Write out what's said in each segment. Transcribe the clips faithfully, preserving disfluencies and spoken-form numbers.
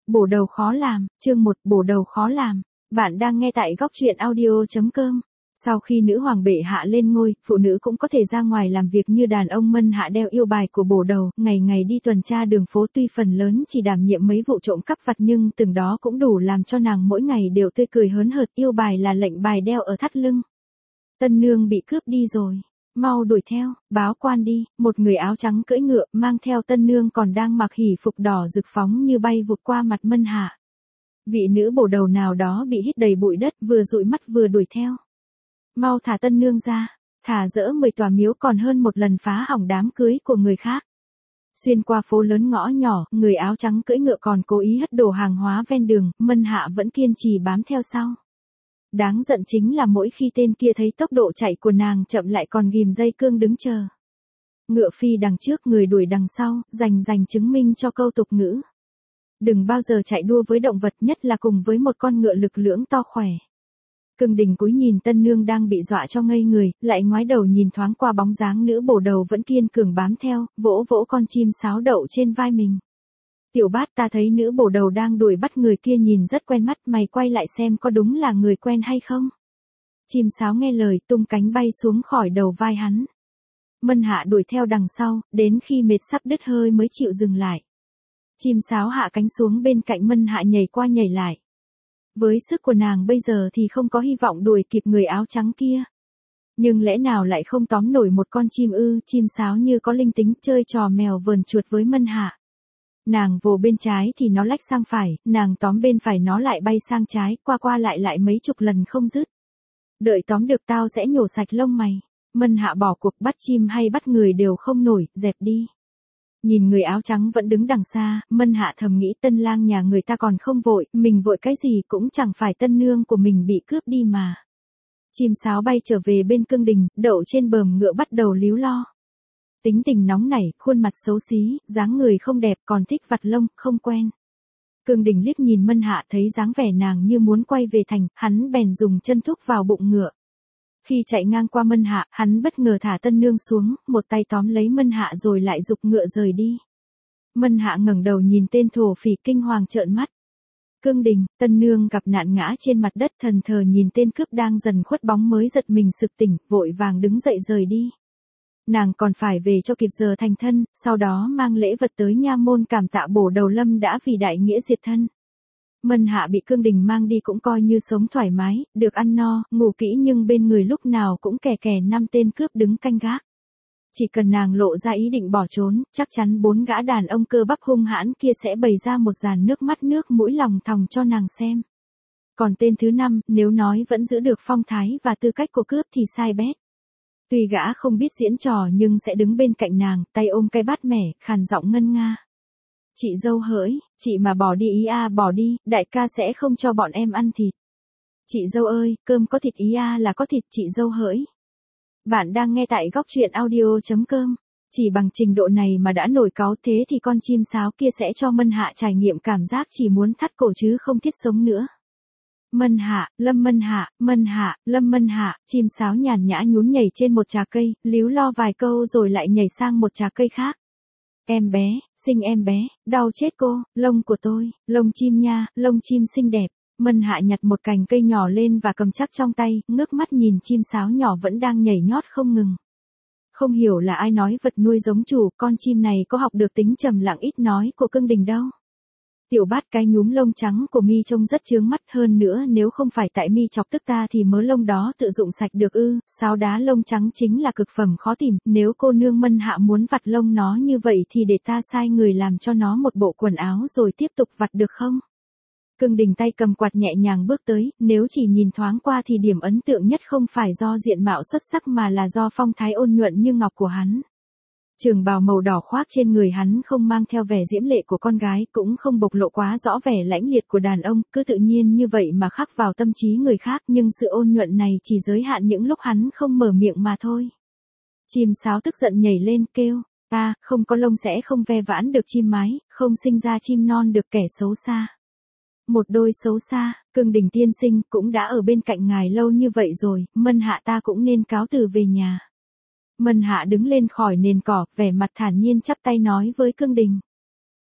Bổ đầu khó làm, chương một, bổ đầu khó làm. Bạn đang nghe tại góc truyện audio chấm com. Sau khi nữ hoàng bệ hạ lên ngôi, phụ nữ cũng có thể ra ngoài làm việc như đàn ông. Mân Hạ đeo yêu bài của bổ đầu, ngày ngày đi tuần tra đường phố, tuy phần lớn chỉ đảm nhiệm mấy vụ trộm cắp vặt nhưng từng đó cũng đủ làm cho nàng mỗi ngày đều tươi cười hớn hở. Yêu bài là lệnh bài đeo ở thắt lưng. Tân nương bị cướp đi rồi. Mau đuổi theo, báo quan đi. Một người áo trắng cưỡi ngựa, mang theo tân nương còn đang mặc hỉ phục đỏ rực phóng như bay vụt qua mặt Mân Hạ. Vị nữ bổ đầu nào đó bị hít đầy bụi đất, vừa dụi mắt vừa đuổi theo. Mau thả tân nương ra, thả dỡ mười tòa miếu còn hơn một lần phá hỏng đám cưới của người khác. Xuyên qua phố lớn ngõ nhỏ, người áo trắng cưỡi ngựa còn cố ý hất đổ hàng hóa ven đường, Mân Hạ vẫn kiên trì bám theo sau. Đáng giận chính là mỗi khi tên kia thấy tốc độ chạy của nàng chậm lại còn ghim dây cương đứng chờ. Ngựa phi đằng trước, người đuổi đằng sau, rành rành chứng minh cho câu tục ngữ. Đừng bao giờ chạy đua với động vật, nhất là cùng với một con ngựa lực lưỡng to khỏe. Cưng Đình cúi nhìn tân nương đang bị dọa cho ngây người, lại ngoái đầu nhìn thoáng qua bóng dáng nữ bổ đầu vẫn kiên cường bám theo, vỗ vỗ con chim sáo đậu trên vai mình. Tiểu Bát, ta thấy nữ bổ đầu đang đuổi bắt người kia nhìn rất quen mắt, mày quay lại xem có đúng là người quen hay không. Chim sáo nghe lời tung cánh bay xuống khỏi đầu vai hắn. Mân Hạ đuổi theo đằng sau, đến khi mệt sắp đứt hơi mới chịu dừng lại. Chim sáo hạ cánh xuống bên cạnh Mân Hạ nhảy qua nhảy lại. Với sức của nàng bây giờ thì không có hy vọng đuổi kịp người áo trắng kia. Nhưng lẽ nào lại không tóm nổi một con chim ư? Chim sáo như có linh tính, chơi trò mèo vờn chuột với Mân Hạ. Nàng vồ bên trái thì nó lách sang phải, nàng tóm bên phải nó lại bay sang trái, qua qua lại lại mấy chục lần không dứt. Đợi tóm được tao sẽ nhổ sạch lông mày. Mân Hạ bỏ cuộc, bắt chim hay bắt người đều không nổi, dẹp đi. Nhìn người áo trắng vẫn đứng đằng xa, Mân Hạ thầm nghĩ tân lang nhà người ta còn không vội, mình vội cái gì, cũng chẳng phải tân nương của mình bị cướp đi mà. Chim sáo bay trở về bên Cưng Đình, đậu trên bờm ngựa bắt đầu líu lo. Tính tình nóng nảy, khuôn mặt xấu xí, dáng người không đẹp, còn thích vặt lông, không quen. Cưng Đình liếc nhìn Mân Hạ thấy dáng vẻ nàng như muốn quay về thành, hắn bèn dùng chân thúc vào bụng ngựa. Khi chạy ngang qua Mân Hạ, hắn bất ngờ thả tân nương xuống, một tay tóm lấy Mân Hạ rồi lại giục ngựa rời đi. Mân Hạ ngẩng đầu nhìn tên thổ phỉ kinh hoàng trợn mắt. Cưng Đình, tân nương gặp nạn ngã trên mặt đất, thần thờ nhìn tên cướp đang dần khuất bóng mới giật mình sực tỉnh, vội vàng đứng dậy rời đi. Nàng còn phải về cho kịp giờ thành thân, sau đó mang lễ vật tới nha môn cảm tạ bổ đầu Lâm đã vì đại nghĩa diệt thân. Mân Hạ bị Cưng Đình mang đi cũng coi như sống thoải mái, được ăn no, ngủ kỹ, nhưng bên người lúc nào cũng kè kè năm tên cướp đứng canh gác. Chỉ cần nàng lộ ra ý định bỏ trốn, chắc chắn bốn gã đàn ông cơ bắp hung hãn kia sẽ bày ra một dàn nước mắt nước mũi lòng thòng cho nàng xem. Còn tên thứ năm, nếu nói vẫn giữ được phong thái và tư cách của cướp thì sai bét. Tuy gã không biết diễn trò nhưng sẽ đứng bên cạnh nàng, tay ôm cái bát mẻ, khàn giọng ngân nga. Chị dâu hỡi, chị mà bỏ đi ý a bỏ đi, đại ca sẽ không cho bọn em ăn thịt. Chị dâu ơi, cơm có thịt ý a là có thịt, chị dâu hỡi. Bạn đang nghe tại góc truyện audio chấm com. Chỉ bằng trình độ này mà đã nổi cáu thế thì con chim sáo kia sẽ cho Mân Hạ trải nghiệm cảm giác chỉ muốn thắt cổ chứ không thiết sống nữa. Mân Hạ, Lâm Mân Hạ, Mân Hạ, Lâm Mân Hạ, chim sáo nhàn nhã nhún nhảy trên một trà cây, líu lo vài câu rồi lại nhảy sang một trà cây khác. Em bé, xinh em bé, đau chết cô, lông của tôi, lông chim nha, lông chim xinh đẹp. Mân Hạ nhặt một cành cây nhỏ lên và cầm chắc trong tay, ngước mắt nhìn chim sáo nhỏ vẫn đang nhảy nhót không ngừng. Không hiểu là ai nói vật nuôi giống chủ, con chim này có học được tính trầm lặng ít nói của Cưng Đình đâu. Tiểu Bát, cái nhúm lông trắng của mi trông rất chướng mắt, hơn nữa nếu không phải tại mi chọc tức ta thì mớ lông đó tự dụng sạch được ư? Sáo đá lông trắng chính là cực phẩm khó tìm, nếu cô nương Mân Hạ muốn vặt lông nó như vậy thì để ta sai người làm cho nó một bộ quần áo rồi tiếp tục vặt được không? Cưng Đình tay cầm quạt nhẹ nhàng bước tới, nếu chỉ nhìn thoáng qua thì điểm ấn tượng nhất không phải do diện mạo xuất sắc mà là do phong thái ôn nhuận như ngọc của hắn. Trường bào màu đỏ khoác trên người hắn không mang theo vẻ diễm lệ của con gái, cũng không bộc lộ quá rõ vẻ lãnh liệt của đàn ông, cứ tự nhiên như vậy mà khắc vào tâm trí người khác, nhưng sự ôn nhuận này chỉ giới hạn những lúc hắn không mở miệng mà thôi. Chim sáo tức giận nhảy lên kêu, ta, không có lông sẽ không ve vãn được chim mái, không sinh ra chim non được kẻ xấu xa. Một đôi xấu xa, Cưng Đình tiên sinh cũng đã ở bên cạnh ngài lâu như vậy rồi, Mân Hạ ta cũng nên cáo từ về nhà. Mân Hạ đứng lên khỏi nền cỏ, vẻ mặt thản nhiên chắp tay nói với Cưng Đình.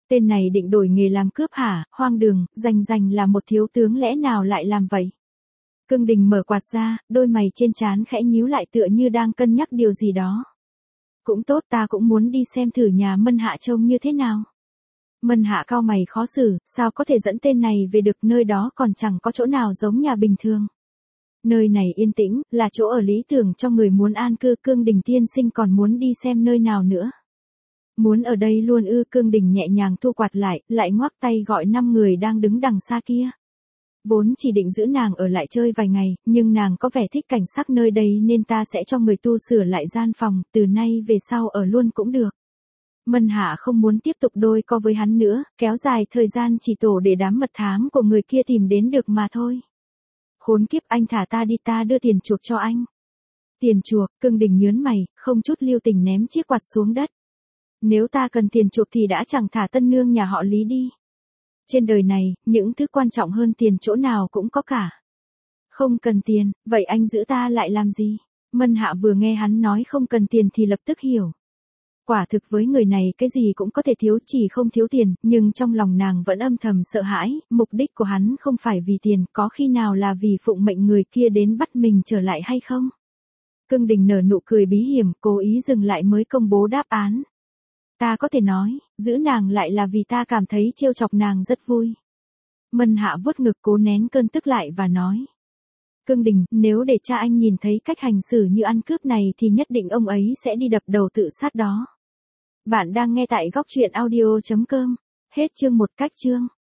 Tên này định đổi nghề làm cướp hả, hoang đường, rành rành là một thiếu tướng lẽ nào lại làm vậy? Cương Đình mở quạt ra, đôi mày trên trán khẽ nhíu lại tựa như đang cân nhắc điều gì đó. Cũng tốt, ta cũng muốn đi xem thử nhà Mân Hạ trông như thế nào. Mân Hạ cau mày khó xử, sao có thể dẫn tên này về được, nơi đó còn chẳng có chỗ nào giống nhà bình thường. Nơi này yên tĩnh, là chỗ ở lý tưởng cho người muốn an cư. Cương Đình tiên sinh còn muốn đi xem nơi nào nữa? Muốn ở đây luôn ư? Cương Đình nhẹ nhàng thu quạt lại, lại ngoắc tay gọi năm người đang đứng đằng xa kia. Vốn chỉ định giữ nàng ở lại chơi vài ngày, nhưng nàng có vẻ thích cảnh sắc nơi đây nên ta sẽ cho người tu sửa lại gian phòng, từ nay về sau ở luôn cũng được. Mân Hạ không muốn tiếp tục đôi co với hắn nữa, kéo dài thời gian chỉ tổ để đám mật thám của người kia tìm đến được mà thôi. Khốn kiếp, anh thả ta đi, ta đưa tiền chuộc cho anh. Tiền chuộc? Cương Đình nhớn mày, không chút lưu tình ném chiếc quạt xuống đất. Nếu ta cần tiền chuộc thì đã chẳng thả tân nương nhà họ Lý đi. Trên đời này, những thứ quan trọng hơn tiền chỗ nào cũng có cả. Không cần tiền, vậy anh giữ ta lại làm gì? Mân Hạ vừa nghe hắn nói không cần tiền thì lập tức hiểu. Quả thực với người này cái gì cũng có thể thiếu, chỉ không thiếu tiền, nhưng trong lòng nàng vẫn âm thầm sợ hãi, mục đích của hắn không phải vì tiền, có khi nào là vì phụng mệnh người kia đến bắt mình trở lại hay không? Cương Đình nở nụ cười bí hiểm, cố ý dừng lại mới công bố đáp án. Ta có thể nói, giữ nàng lại là vì ta cảm thấy trêu chọc nàng rất vui. Mân Hạ vuốt ngực cố nén cơn tức lại và nói. Cương Đình, nếu để cha anh nhìn thấy cách hành xử như ăn cướp này thì nhất định ông ấy sẽ đi đập đầu tự sát đó. Bạn đang nghe tại góc truyện audio chấm com. Hết chương một. Cách chương.